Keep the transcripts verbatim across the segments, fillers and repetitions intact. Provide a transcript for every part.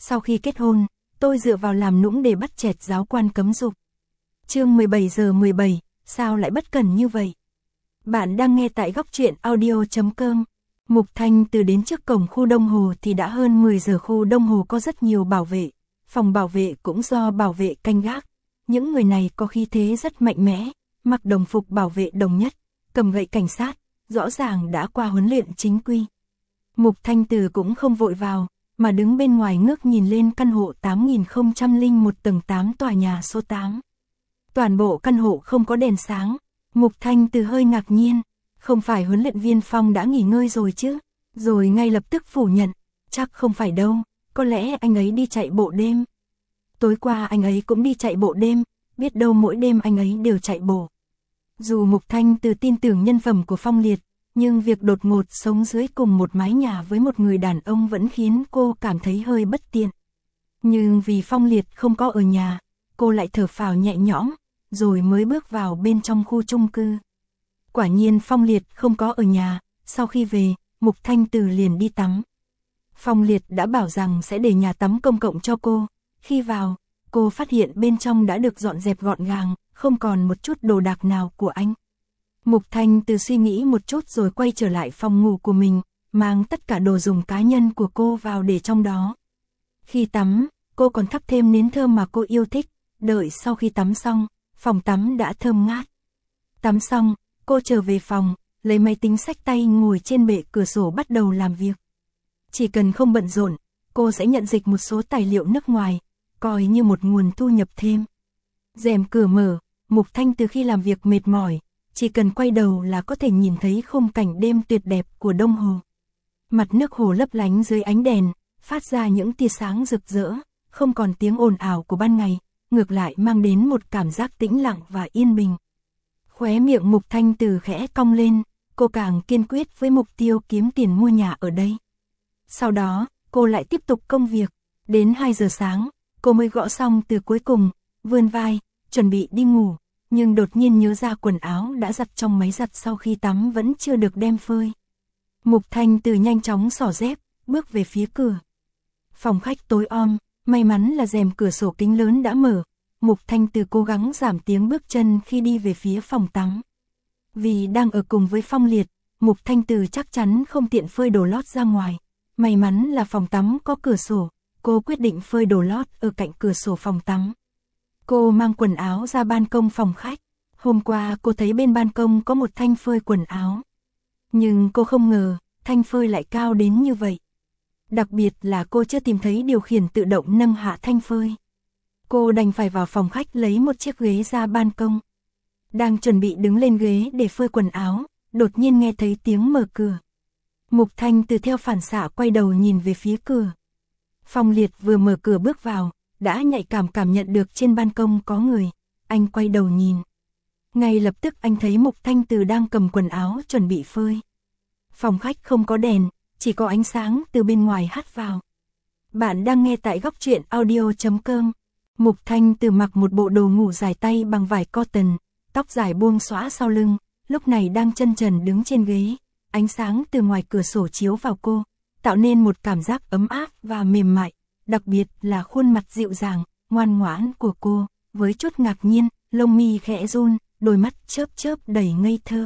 sau khi kết hôn, tôi dựa vào làm nũng để bắt chẹt giáo quan cấm dục. Chương mười bảy giờ mười bảy, sao lại bất cẩn như vậy? Bạn đang nghe tại góc truyện audio chấm com. Mục Thanh Từ đến trước cổng khu Đông Hồ thì đã hơn mười giờ. Khu Đông Hồ có rất nhiều bảo vệ, phòng bảo vệ cũng do bảo vệ canh gác. Những người này có khí thế rất mạnh mẽ, mặc đồng phục bảo vệ đồng nhất, cầm gậy cảnh sát, rõ ràng đã qua huấn luyện chính quy. Mục Thanh Từ cũng không vội vào, mà đứng bên ngoài ngước nhìn lên căn hộ tám nghìn không trăm lẻ một tầng tám tòa nhà số tám. Toàn bộ căn hộ không có đèn sáng. Mục Thanh Từ hơi ngạc nhiên, không phải huấn luyện viên Phong đã nghỉ ngơi rồi chứ? Rồi ngay lập tức phủ nhận, chắc không phải đâu, có lẽ anh ấy đi chạy bộ đêm. Tối qua anh ấy cũng đi chạy bộ đêm, biết đâu mỗi đêm anh ấy đều chạy bộ. Dù Mục Thanh Từ tin tưởng nhân phẩm của Phong Liệt, nhưng việc đột ngột sống dưới cùng một mái nhà với một người đàn ông vẫn khiến cô cảm thấy hơi bất tiện. Nhưng vì Phong Liệt không có ở nhà, cô lại thở phào nhẹ nhõm, rồi mới bước vào bên trong khu chung cư. Quả nhiên Phong Liệt không có ở nhà, sau khi về, Mục Thanh Từ liền đi tắm. Phong Liệt đã bảo rằng sẽ để nhà tắm công cộng cho cô. Khi vào, cô phát hiện bên trong đã được dọn dẹp gọn gàng, không còn một chút đồ đạc nào của anh. Mục Thanh Từ suy nghĩ một chút rồi quay trở lại phòng ngủ của mình, mang tất cả đồ dùng cá nhân của cô vào để trong đó. Khi tắm, cô còn thắp thêm nến thơm mà cô yêu thích, đợi sau khi tắm xong, phòng tắm đã thơm ngát. Tắm xong, cô trở về phòng, lấy máy tính xách tay ngồi trên bệ cửa sổ bắt đầu làm việc. Chỉ cần không bận rộn, cô sẽ nhận dịch một số tài liệu nước ngoài, coi như một nguồn thu nhập thêm. Rèm cửa mở, Mục Thanh Từ khi làm việc mệt mỏi, chỉ cần quay đầu là có thể nhìn thấy khung cảnh đêm tuyệt đẹp của Đông Hồ. Mặt nước hồ lấp lánh dưới ánh đèn, phát ra những tia sáng rực rỡ, không còn tiếng ồn ào của ban ngày, ngược lại mang đến một cảm giác tĩnh lặng và yên bình. Khóe miệng Mục Thanh Từ khẽ cong lên, cô càng kiên quyết với mục tiêu kiếm tiền mua nhà ở đây. Sau đó, cô lại tiếp tục công việc, đến hai giờ sáng, cô mới gõ xong từ cuối cùng, vươn vai, chuẩn bị đi ngủ, nhưng đột nhiên nhớ ra quần áo đã giặt trong máy giặt sau khi tắm vẫn chưa được đem phơi. Mục Thanh Từ nhanh chóng xỏ dép, bước về phía cửa. Phòng khách tối om, may mắn là rèm cửa sổ kính lớn đã mở. Mục Thanh Từ cố gắng giảm tiếng bước chân khi đi về phía phòng tắm. Vì đang ở cùng với Phong Liệt, Mục Thanh Từ chắc chắn không tiện phơi đồ lót ra ngoài. May mắn là phòng tắm có cửa sổ, cô quyết định phơi đồ lót ở cạnh cửa sổ phòng tắm. Cô mang quần áo ra ban công phòng khách. Hôm qua cô thấy bên ban công có một thanh phơi quần áo. Nhưng cô không ngờ, thanh phơi lại cao đến như vậy. Đặc biệt là cô chưa tìm thấy điều khiển tự động nâng hạ thanh phơi. Cô đành phải vào phòng khách lấy một chiếc ghế ra ban công. Đang chuẩn bị đứng lên ghế để phơi quần áo, đột nhiên nghe thấy tiếng mở cửa. Mục Thanh Từ theo phản xạ quay đầu nhìn về phía cửa. Phong Liệt vừa mở cửa bước vào, đã nhạy cảm cảm nhận được trên ban công có người. Anh quay đầu nhìn. Ngay lập tức anh thấy Mục Thanh Từ đang cầm quần áo chuẩn bị phơi. Phòng khách không có đèn, chỉ có ánh sáng từ bên ngoài hắt vào. Bạn đang nghe tại góc truyện audio chấm com. Mục Thanh Từ mặc một bộ đồ ngủ dài tay bằng vải cotton, tóc dài buông xõa sau lưng, lúc này đang chân trần đứng trên ghế. Ánh sáng từ ngoài cửa sổ chiếu vào cô, tạo nên một cảm giác ấm áp và mềm mại, đặc biệt là khuôn mặt dịu dàng, ngoan ngoãn của cô, với chút ngạc nhiên, lông mi khẽ run, đôi mắt chớp chớp đầy ngây thơ.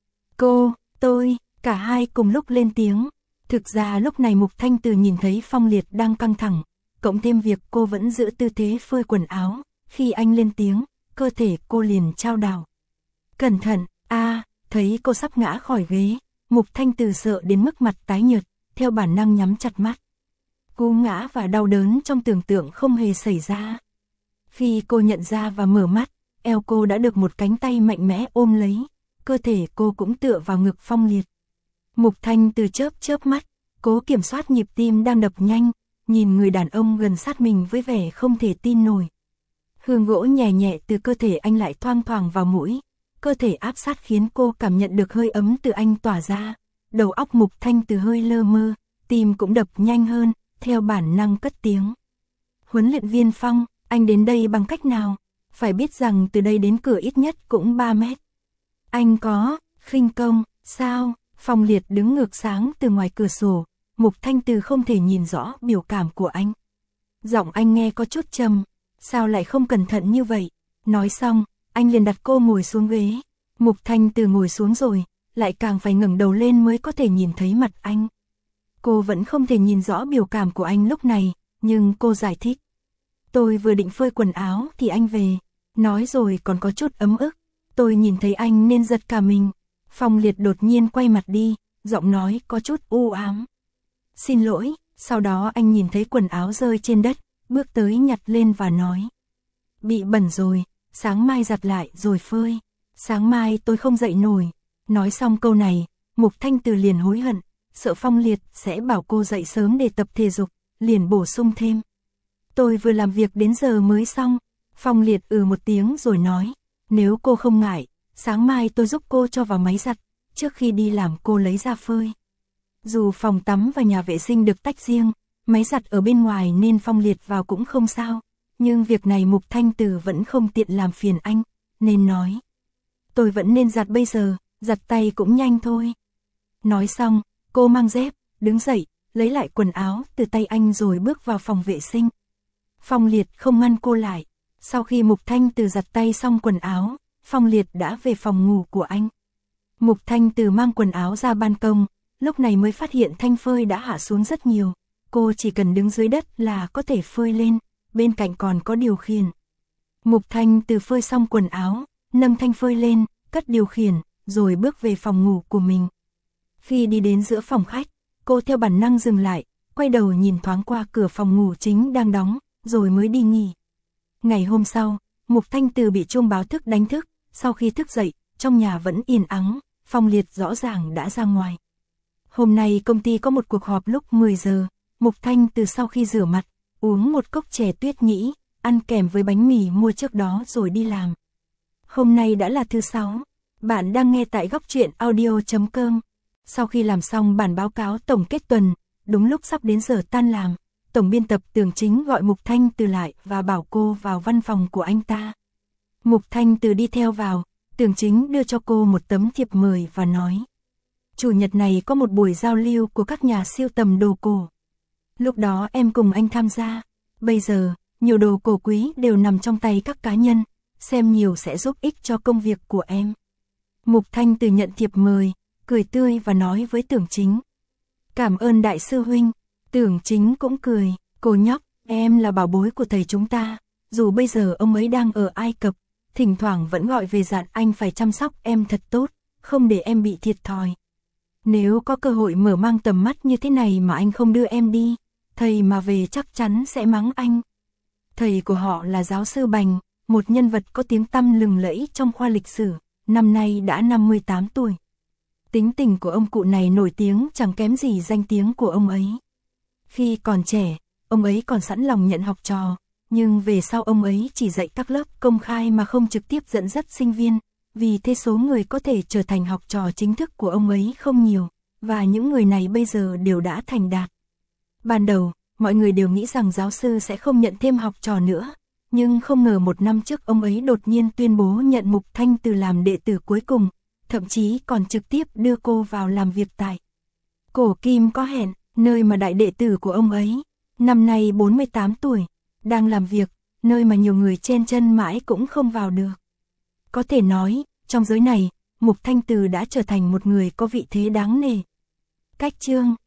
Cô, tôi, cả hai cùng lúc lên tiếng. Thực ra lúc này Mục Thanh Từ nhìn thấy Phong Liệt đang căng thẳng, cộng thêm việc cô vẫn giữ tư thế phơi quần áo, khi anh lên tiếng, cơ thể cô liền chao đảo. Cẩn thận, a, thấy cô sắp ngã khỏi ghế, Mục Thanh Từ sợ đến mức mặt tái nhợt, theo bản năng nhắm chặt mắt. Cú ngã và đau đớn trong tưởng tượng không hề xảy ra. Khi cô nhận ra và mở mắt, eo cô đã được một cánh tay mạnh mẽ ôm lấy, cơ thể cô cũng tựa vào ngực Phong Liệt. Mục Thanh Từ chớp chớp mắt, cố kiểm soát nhịp tim đang đập nhanh, nhìn người đàn ông gần sát mình với vẻ không thể tin nổi. Hương gỗ nhẹ nhẹ từ cơ thể anh lại thoang thoảng vào mũi, cơ thể áp sát khiến cô cảm nhận được hơi ấm từ anh tỏa ra. Đầu óc Mục Thanh Từ hơi lơ mơ, tim cũng đập nhanh hơn, theo bản năng cất tiếng. Huấn luyện viên Phong, anh đến đây bằng cách nào? Phải biết rằng từ đây đến cửa ít nhất cũng ba mét. Anh có khinh công, sao? Phong Liệt đứng ngược sáng từ ngoài cửa sổ, Mục Thanh Từ không thể nhìn rõ biểu cảm của anh. Giọng anh nghe có chút trầm, sao lại không cẩn thận như vậy? Nói xong, anh liền đặt cô ngồi xuống ghế. Mục Thanh Từ ngồi xuống rồi, lại càng phải ngẩng đầu lên mới có thể nhìn thấy mặt anh. Cô vẫn không thể nhìn rõ biểu cảm của anh lúc này, nhưng cô giải thích. Tôi vừa định phơi quần áo thì anh về, nói rồi còn có chút ấm ức. Tôi nhìn thấy anh nên giật cả mình. Phong Liệt đột nhiên quay mặt đi, giọng nói có chút u ám. Xin lỗi, sau đó anh nhìn thấy quần áo rơi trên đất, bước tới nhặt lên và nói. Bị bẩn rồi, sáng mai giặt lại rồi phơi. Sáng mai tôi không dậy nổi. Nói xong câu này, Mục Thanh Từ liền hối hận, sợ Phong Liệt sẽ bảo cô dậy sớm để tập thể dục, liền bổ sung thêm. Tôi vừa làm việc đến giờ mới xong. Phong Liệt ừ một tiếng rồi nói, nếu cô không ngại, sáng mai tôi giúp cô cho vào máy giặt, trước khi đi làm cô lấy ra phơi. Dù phòng tắm và nhà vệ sinh được tách riêng, máy giặt ở bên ngoài nên Phong Liệt vào cũng không sao, nhưng việc này Mục Thanh Từ vẫn không tiện làm phiền anh, nên nói. Tôi vẫn nên giặt bây giờ, giặt tay cũng nhanh thôi. Nói xong, cô mang dép, đứng dậy, lấy lại quần áo từ tay anh rồi bước vào phòng vệ sinh. Phong Liệt không ngăn cô lại. Sau khi Mục Thanh Từ giặt tay xong quần áo, Phong Liệt đã về phòng ngủ của anh. Mục Thanh Từ mang quần áo ra ban công, lúc này mới phát hiện thanh phơi đã hạ xuống rất nhiều. Cô chỉ cần đứng dưới đất là có thể phơi lên, bên cạnh còn có điều khiển. Mục Thanh Từ phơi xong quần áo, nâng thanh phơi lên, cất điều khiển, rồi bước về phòng ngủ của mình. Khi đi đến giữa phòng khách, cô theo bản năng dừng lại, quay đầu nhìn thoáng qua cửa phòng ngủ chính đang đóng, rồi mới đi nghỉ. Ngày hôm sau, Mục Thanh Từ bị chuông báo thức đánh thức, sau khi thức dậy, trong nhà vẫn yên ắng, Phong Liệt rõ ràng đã ra ngoài. Hôm nay công ty có một cuộc họp lúc mười giờ, Mục Thanh Từ sau khi rửa mặt, uống một cốc chè tuyết nhĩ, ăn kèm với bánh mì mua trước đó rồi đi làm. Hôm nay đã là thứ sáu, bạn đang nghe tại góc truyện audio chấm com. Sau khi làm xong bản báo cáo tổng kết tuần, đúng lúc sắp đến giờ tan làm, tổng biên tập Tường Chính gọi Mục Thanh Từ lại và bảo cô vào văn phòng của anh ta. Mục Thanh Từ đi theo vào, Tường Chính đưa cho cô một tấm thiệp mời và nói. Chủ nhật này có một buổi giao lưu của các nhà sưu tầm đồ cổ. Lúc đó em cùng anh tham gia. Bây giờ, nhiều đồ cổ quý đều nằm trong tay các cá nhân, xem nhiều sẽ giúp ích cho công việc của em. Mục Thanh Từ nhận thiệp mời, cười tươi và nói với Tưởng Chính. Cảm ơn đại sư huynh. Tưởng Chính cũng cười, cô nhóc, em là bảo bối của thầy chúng ta, dù bây giờ ông ấy đang ở Ai Cập, thỉnh thoảng vẫn gọi về dặn anh phải chăm sóc em thật tốt, không để em bị thiệt thòi. Nếu có cơ hội mở mang tầm mắt như thế này mà anh không đưa em đi, thầy mà về chắc chắn sẽ mắng anh. Thầy của họ là giáo sư Bành, một nhân vật có tiếng tăm lừng lẫy trong khoa lịch sử, năm nay đã năm mươi tám tuổi. Tính tình của ông cụ này nổi tiếng chẳng kém gì danh tiếng của ông ấy. Khi còn trẻ, ông ấy còn sẵn lòng nhận học trò, nhưng về sau ông ấy chỉ dạy các lớp công khai mà không trực tiếp dẫn dắt sinh viên, vì thế số người có thể trở thành học trò chính thức của ông ấy không nhiều, và những người này bây giờ đều đã thành đạt. Ban đầu, mọi người đều nghĩ rằng giáo sư sẽ không nhận thêm học trò nữa, nhưng không ngờ một năm trước ông ấy đột nhiên tuyên bố nhận Mục Thanh Từ làm đệ tử cuối cùng, thậm chí còn trực tiếp đưa cô vào làm việc tại Cổ Kim Có Hẹn, nơi mà đại đệ tử của ông ấy, năm nay bốn mươi tám tuổi, đang làm việc, nơi mà nhiều người chen chân mãi cũng không vào được. Có thể nói, trong giới này, Mục Thanh Từ đã trở thành một người có vị thế đáng nể. Cách chương